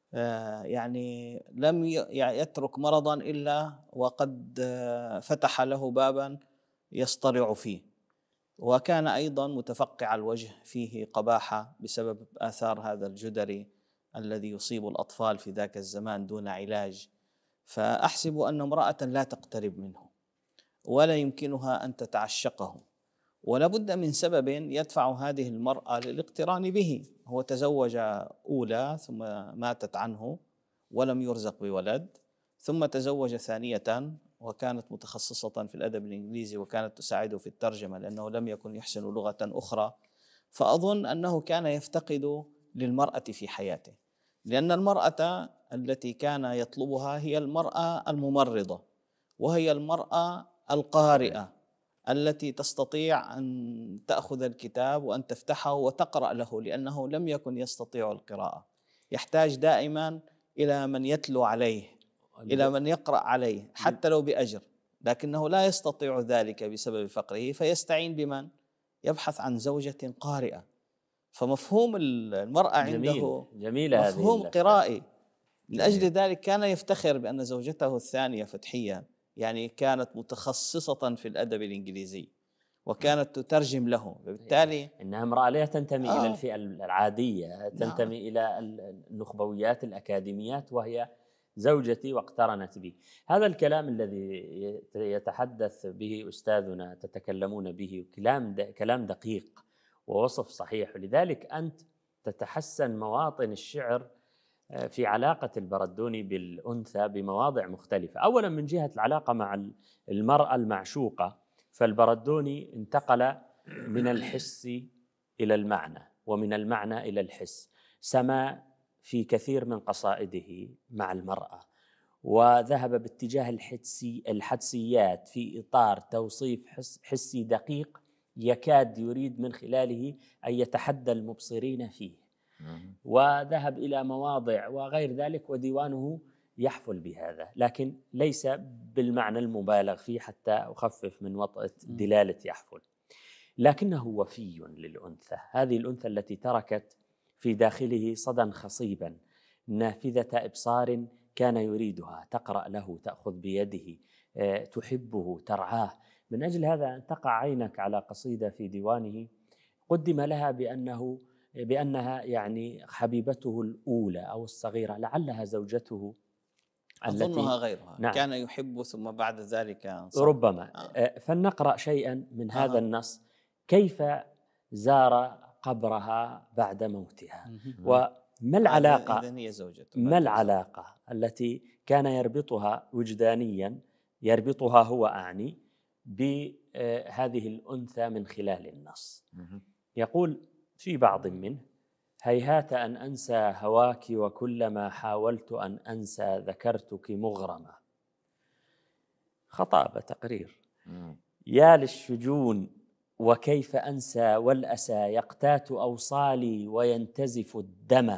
يعني لم يترك مرضا إلا وقد فتح له بابا يصطرع فيه. وكان أيضا متفقع الوجه، فيه قباحة بسبب آثار هذا الجدري الذي يصيب الأطفال في ذاك الزمان دون علاج. فأحسب أن امرأة لا تقترب منه ولا يمكنها أن تتعشقه، ولا بد من سبب يدفع هذه المرأة للاقتران به. هو تزوج أولى ثم ماتت عنه ولم يرزق بولد، ثم تزوج ثانية وكانت متخصصة في الأدب الإنجليزي وكانت تساعده في الترجمة لأنه لم يكن يحسن لغة أخرى. فأظن أنه كان يفتقد للمرأة في حياته، لأن المرأة التي كان يطلبها هي المرأة الممرضة، وهي المرأة القارئة التي تستطيع أن تأخذ الكتاب وأن تفتحه وتقرأ له، لأنه لم يكن يستطيع القراءة، يحتاج دائما إلى من يتلو عليه، إلى من يقرأ عليه حتى لو بأجر، لكنه لا يستطيع ذلك بسبب فقره، فيستعين بمن؟ يبحث عن زوجة قارئة. فمفهوم المرأة عنده جميل. مفهوم قرائي. لأجل ذلك كان يفتخر بأن زوجته الثانية فتحية يعني كانت متخصصة في الأدب الإنجليزي وكانت تترجم له، فبالتالي إنها امرأة لا تنتمي آه. إلى الفئة العادية، تنتمي نعم. إلى النخبويات الأكاديميات، وهي زوجتي واقترنت بي. هذا الكلام الذي يتحدث به أستاذنا تتكلمون به كلام كلام دقيق ووصف صحيح، لذلك أنت تتحسن مواطن الشعر في علاقة البردوني بالأنثى بمواضع مختلفة. أولا من جهة العلاقة مع المرأة المعشوقة، فالبردوني انتقل من الحس إلى المعنى ومن المعنى إلى الحس، سما في كثير من قصائده مع المرأة، وذهب باتجاه الحدسي الحدسيات في إطار توصيف حس حسي دقيق يكاد يريد من خلاله أن يتحدى المبصرين فيه، وذهب إلى مواضع وغير ذلك، وديوانه يحفل بهذا، لكن ليس بالمعنى المبالغ فيه حتى أخفف من وطأة دلالة يحفل، لكنه وفي للأنثى، هذه الأنثى التي تركت في داخله صدى خصيبا، نافذة إبصار كان يريدها، تقرأ له، تأخذ بيده، تحبه، ترعاه. من أجل هذا أن تقع عينك على قصيدة في ديوانه قدم لها بأنه بأنها يعني حبيبته الأولى أو الصغيرة، لعلها زوجته التي أظنها غيرها. نعم. كان يحب ثم بعد ذلك انصر. ربما آه. فلنقرأ شيئا من آه. هذا النص، كيف زار قبرها بعد موتها، وما العلاقة إذن هي زوجته، ما العلاقة التي كان يربطها وجدانيا، يربطها هو أعني بهذه الأنثى من خلال النص. يقول في بعض منه: هيهات أن أنسى هواك وكلما حاولت أن أنسى ذكرتك مغرمة. خطابة تقرير. يا للشجون وكيف أنسى والأسى يقتات أوصالي وينتزف الدم،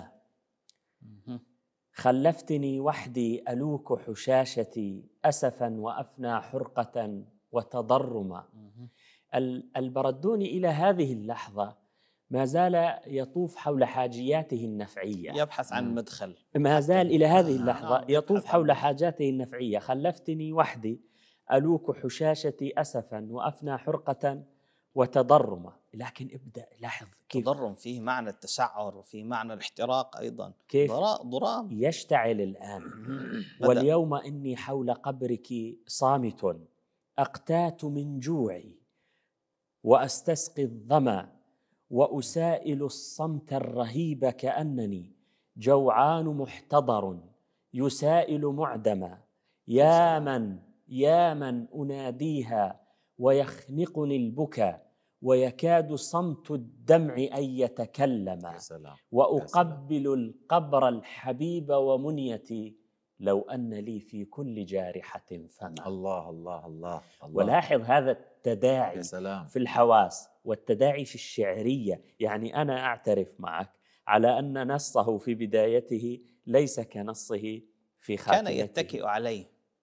خلفتني وحدي ألوك حشاشتي أسفا وأفنى حرقة وتضرما. البردوني إلى هذه اللحظة ما زال يطوف حول حاجياته النفعية، يبحث عن مدخل، ما زال إلى هذه اللحظة يطوف حول حاجاته النفعية. خلفتني وحدي ألوك حشاشتي أسفا وأفنى حرقة وتضرما. لكن ابدأ لاحظ كيف تضرم فيه معنى التسعر وفيه معنى الاحتراق أيضا، كيف ضرام يشتعل الآن. واليوم إني حول قبرك صامت أقتات من جوعي وأستسقي الظما وأسائل الصمت الرهيب كأنني جوعان محتضر يسائل معدما. يا من يا من أناديها ويخنقني البكا ويكاد صمت الدمع أن يتكلم، وأقبل القبر الحبيب ومنيتي لو أن لي في كل جارحة فما. الله الله الله, الله. ولاحظ هذا التداعي في الحواس والتداعي في الشعرية. يعني أنا أعترف معك على أن نصه في بدايته ليس كنصه في خاتمته، كان يتكئ عليه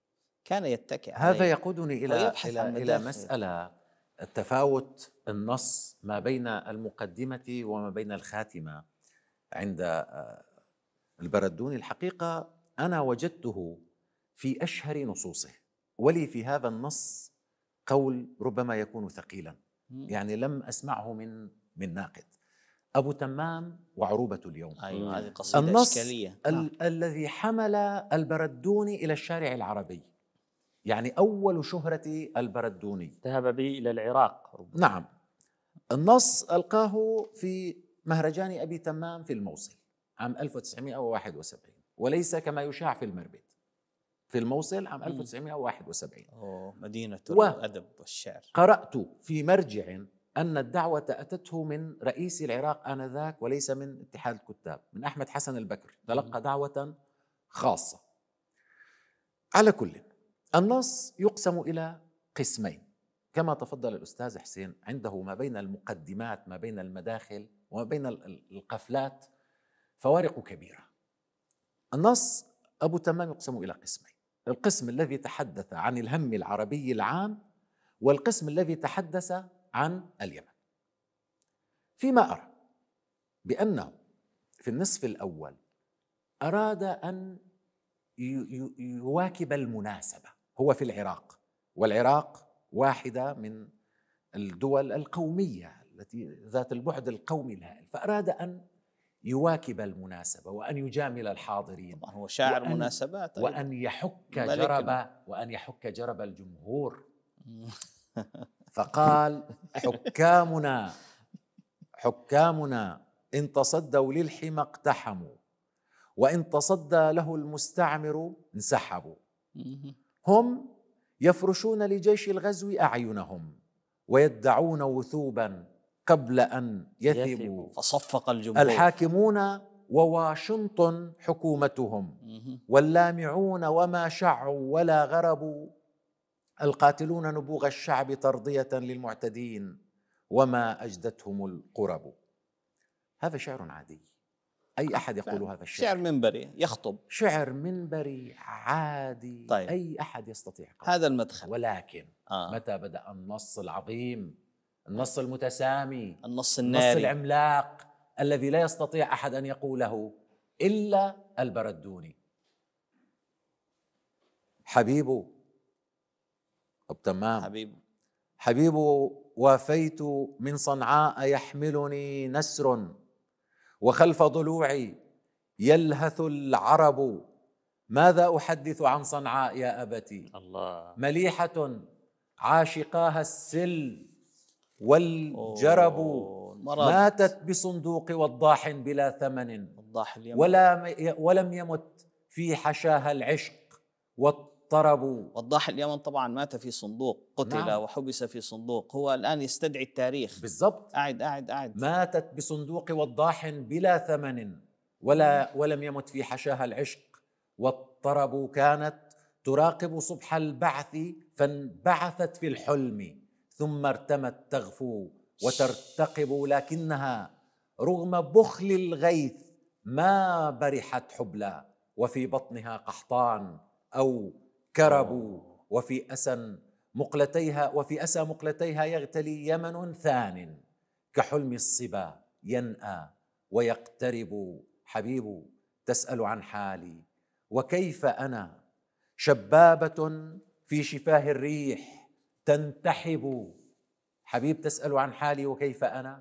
كان يتكئ هذا عليه يقودني إلى ويبحث عن إلى إلى مداخل. مسألة التفاوت النص ما بين المقدمة وما بين الخاتمة عند البردوني. الحقيقة أنا وجدته في أشهر نصوصه، ولي في هذا النص قول ربما يكون ثقيلا، يعني لم أسمعه من من ناقد. أبو تمام وعروبة اليوم. أيوة، هذه قصيدة النص إشكالية. ال- نعم. الذي حمل البردوني إلى الشارع العربي، يعني أول شهرة البردوني ذهب به إلى العراق ربما. نعم. النص ألقاه في مهرجان أبي تمام في الموصل عام ألف وتسعمائة وواحد وسبعين، وليس كما يشاع في المربد، في الموصل عام ألف وتسعمائة وواحد وسبعين. أوه، مدينة و- الأدب والشعر. قرأت في مرجع أن الدعوة أتته من رئيس العراق آنذاك وليس من اتحاد الكتاب، من أحمد حسن البكر، تلقى دعوة خاصة. على كل، النص يقسم إلى قسمين كما تفضل الأستاذ حسين، عنده ما بين المقدمات، ما بين المداخل، وما بين القفلات فوارق كبيرة. النص أبو تمام يقسم إلى قسمين: القسم الذي تحدث عن الهم العربي العام، والقسم الذي تحدث عن اليمن. فيما أرى بأنه في النصف الأول أراد أن يواكب المناسبة، هو في العراق، والعراق واحدة من الدول القومية التي ذات البعد القومي الهائل، فأراد أن يواكب المناسبة وأن يجامل الحاضرين. طبعا هو شاعر وأن مناسبات، وأن يحك جرب وأن يحك جرب الجمهور. فقال: حكامنا حكامنا إن تصدوا للحمى اقتحموا، وإن تصدى له المستعمر انسحبوا. هم يفرشون لجيش الغزو أعينهم، ويدعون وثوبا قبل أن يثبوا، فصفق الجمهور. الحاكمون وواشنطن حكومتهم، واللامعون وما شعوا ولا غربوا، القاتلون نبوغ الشعب ترضية للمعتدين، وما أجدتهم القرب. هذا شعر عادي، أي أحد يقول هذا الشعر. شعر منبري يخطب، شعر منبري عادي. طيب. أي أحد يستطيع قول. هذا المدخل. ولكن آه. متى بدأ النص العظيم، النص المتسامي، النص الناري، النص العملاق الذي لا يستطيع أحد أن يقوله إلا البردوني: حبيب أبو تمام حبيب حبيب وافيت من صنعاء يحملني نسر، وخلف ضلوعي يلهث العرب، ماذا أحدث عن صنعاء يا أبتي؟ الله. مليحة عاشقاها السل والجرب، ماتت بصندوق وضاح بلا ثمن، ولا ولم يمت في حشاها العشق والطرب. وضاح اليمن طبعا مات في صندوق، قتل نعم. وحبس في صندوق. هو الآن يستدعي التاريخ بالضبط. قاعد قاعد قاعد ماتت بصندوق وضاح بلا ثمن، ولا ولم يمت في حشاها العشق والطرب. كانت تراقب صبح البعث فانبعثت في الحلم، ثم ارتمت تغفو وترتقب، لكنها رغم بخل الغيث ما برحت حبلى، وفي بطنها قحطان أو كرب، وفي أسى مقلتيها وفي أسى مقلتيها يغتلي يمن ثان، كحلم الصبا ينأى ويقترب. حبيب تسأل عن حالي وكيف أنا، شبابة في شفاه الريح تنتحب. حبيب تسأل عن حالي وكيف أنا،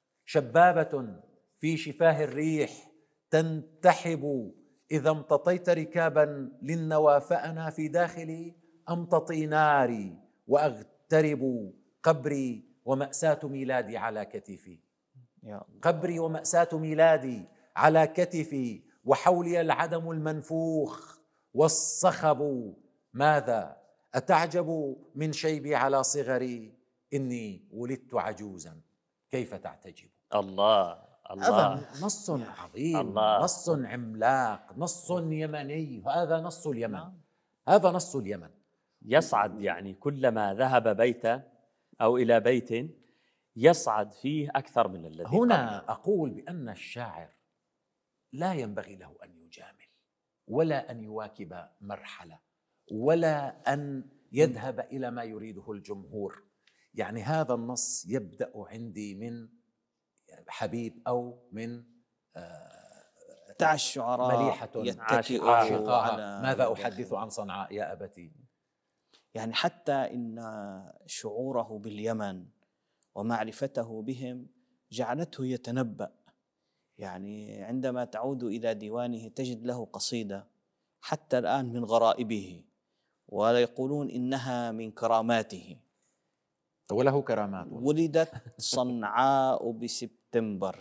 شبابة في شفاه الريح تنتحب. إذا امتطيت ركابا للنوى فأنا في داخلي أمتطي ناري وأغترب. قبري ومأساة ميلادي على كتفي، قبري ومأساة ميلادي على كتفي، وحولي العدم المنفوخ والصخب. ماذا أتعجب من شيبي على صغري، إني ولدت عجوزا كيف تعتجب. الله الله. هذا نص عظيم، الله. نص عملاق، نص يمني. هذا نص اليمن، هذا نص اليمن. يصعد يعني كلما ذهب بيتا أو إلى بيت يصعد فيه أكثر من الذي هنا قبله. أقول بأن الشاعر لا ينبغي له أن يجامل ولا أن يواكب مرحلة ولا أن يذهب إلى ما يريده الجمهور. يعني هذا النص يبدأ عندي من حبيب أو من بتاع الشعراء مليحة يتكئ عاشقاها ماذا أحدث عن صنعاء يا أبتي. يعني حتى إن شعوره باليمن ومعرفته بهم جعلته يتنبأ. يعني عندما تعود إلى ديوانه تجد له قصيدة حتى الآن من غرائبه، ويقولون إنها من كراماته. وله كرامات. ولدت صنعاء بسبتمبر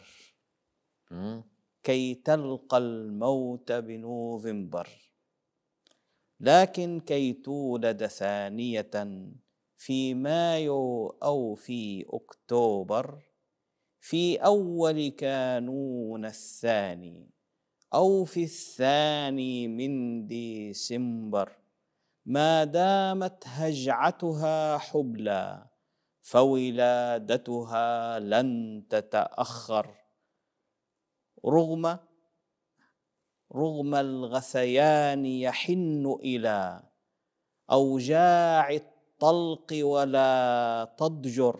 كي تلقى الموت بنوفمبر، لكن كي تولد ثانية في مايو أو في أكتوبر، في أول كانون الثاني أو في الثاني من ديسمبر، ما دامت هجعتها حبلى فولادتها لن تتأخر، رغم رغم الغثيان يحن إلى أوجاع الطلق ولا تضجر،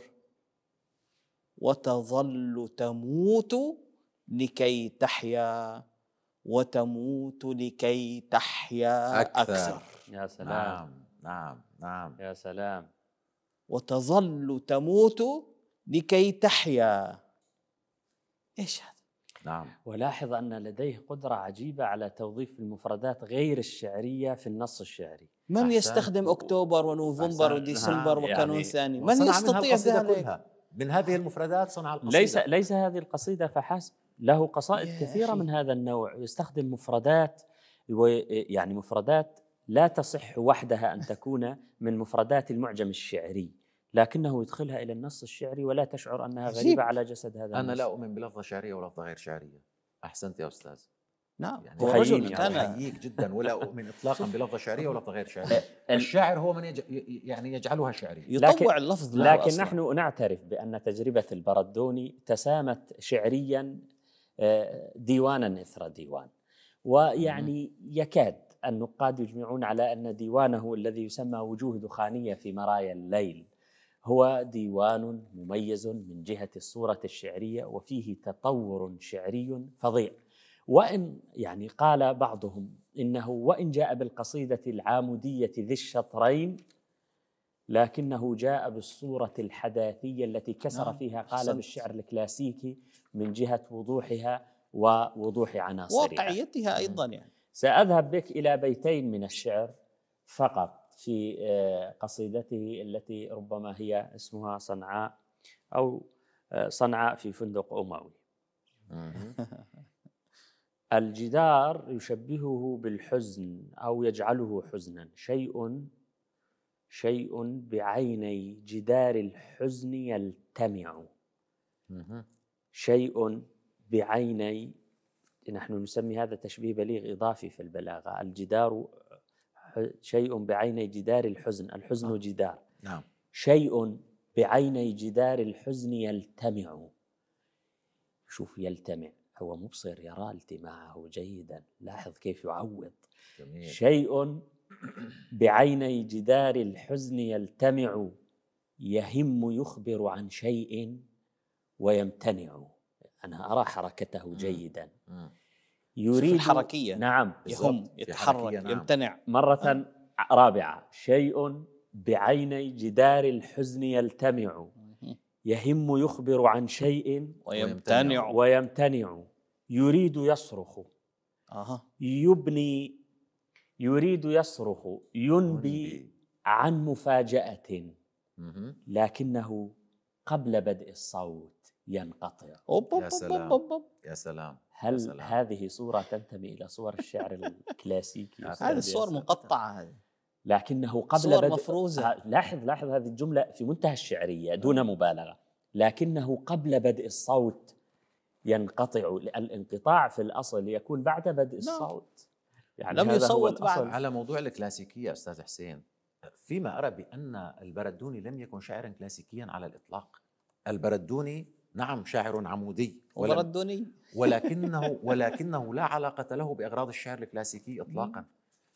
وتظل تموت لكي تحيا، وتموت لكي تحيا أكثر, أكثر. يا سلام. نعم نعم نعم يا سلام. وتظل تموت لكي تحيا. إيش هذا؟ نعم. ولاحظ أن لديه قدرة عجيبة على توظيف المفردات غير الشعرية في النص الشعري. من أحسن. يستخدم أكتوبر ونوفمبر وديسمبر وكانون يعني ثاني؟ من يستطيع ذلك؟ من هذه المفردات صنع القصيدة. ليس ليس هذه القصيدة فحسب، له قصائد كثيرة من هذا النوع، يستخدم مفردات، يعني مفردات لا تصح وحدها أن تكون من مفردات المعجم الشعري، لكنه يدخلها إلى النص الشعري ولا تشعر أنها غريبة على جسد هذا النص. أنا لا أؤمن بلفظة شعرية ولفظة غير شعرية. أحسنت يا أستاذ. نعم، يعني هو رجل كان أحييك جدا، ولا أؤمن إطلاقا بلفظة شعرية ولفظة غير شعرية. الشاعر هو من يج... يعني يجعلها شعرية، يطوع اللفظ. لكن أصلاً نحن نعترف بأن تجربة البردوني تسامت شعريا ديوانا إثر ديوان، ويعني يكاد النقاد يجمعون على أن ديوانه الذي يسمى وجوه دخانية في مرايا الليل هو ديوان مميز من جهة الصورة الشعرية، وفيه تطور شعري فظيع. وإن يعني قال بعضهم إنه وإن جاء بالقصيدة العامودية ذي الشطرين، لكنه جاء بالصورة الحداثية التي كسر فيها قالب الشعر الكلاسيكي من جهة وضوحها ووضوح عناصرها واقعيتها أيضا. يعني سأذهب بك إلى بيتين من الشعر فقط في قصيدته التي ربما هي اسمها صنعاء أو صنعاء في فندق أموي. الجدار يشبهه بالحزن أو يجعله حزنا، شيء شيء بعيني جدار الحزن يلتمع، شيء بعيني، نحن نسمي هذا تشبيه بليغ إضافي في البلاغة. الجدار شيء بعيني جدار الحزن، الحزن جدار. نعم. شيء بعيني جدار الحزن يلتمع. شوف، يلتمع، هو مبصر، يرى التماعه جيدا، لاحظ كيف يعوض. جميل. شيء بعيني جدار الحزن يلتمع، يهم يخبر عن شيء ويمتنع. أنا أرى حركته جيدا. مم. يريد الحركية. نعم، يهم، يتحرك، نعم. يمتنع. مرة آه. رابعة، شيء بعيني جدار الحزن يلتمع، يهم يخبر عن شيء ويمتنع ويمتنع، يريد يصرخ أه. يبني يريد يصرخ ينبي عن مفاجأة، لكنه قبل بدء الصوت ينقطع. يا سلام يا سلام. هل يا سلام. هذه صورة تنتمي إلى صور الشعر الكلاسيكي؟ هذه الصور مقطعة هذه، لكنه قبل صور بدء مفروزة. لاحظ لاحظ هذه الجملة في منتهى الشعرية دون مبالغة، لكنه قبل بدء الصوت ينقطع. الانقطاع في الأصل يكون بعد بدء الصوت، يعني لم يصوت بعد. على موضوع الكلاسيكية أستاذ حسين، فيما أرى بأن البردوني لم يكن شاعرا كلاسيكيا على الإطلاق. البردوني نعم شاعر عمودي وبردوني، ولكنه ولكنه لا علاقة له بأغراض الشعر الكلاسيكي إطلاقا.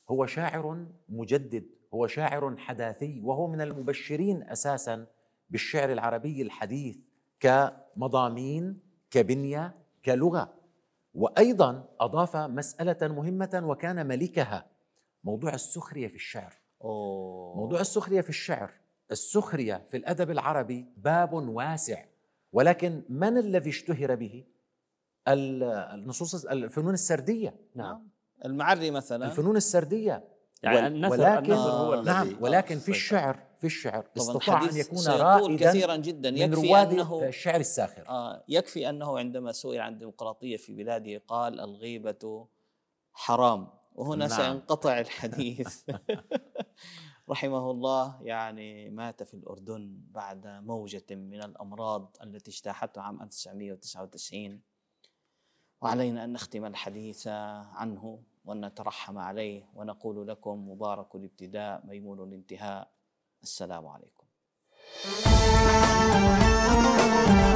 هو شاعر مجدد، هو شاعر حداثي، وهو من المبشرين أساساً بالشعر العربي الحديث كمضامين، كبنية، كلغة. وأيضاً أضاف مسألة مهمة وكان ملكها، موضوع السخرية في الشعر. أوه. موضوع السخرية في الشعر، السخرية في الأدب العربي باب واسع، ولكن من الذي اشتهر به؟ النصوص، الفنون السردية. نعم. المعري مثلا، الفنون السردية. يعني النثر، ولكن النثر هو الذي نعم، ولكن في سيطر. الشعر في الشعر طبعاً استطاع أن الحديث يكون سيطول رائداً كثيرا جدا. من يكفي رواد أنه الشعر الساخر. آه يكفي أنه عندما سئل عن الديمقراطية في بلاده قال الغيبة حرام، وهنا نعم. سينقطع الحديث. رحمه الله. يعني مات في الأردن بعد موجة من الأمراض التي اجتاحته عام ألف وتسعمئة وتسعة وتسعين، وعلينا أن نختم الحديث عنه وأن نترحم عليه ونقول لكم مبارك الابتداء ميمون الانتهاء. السلام عليكم.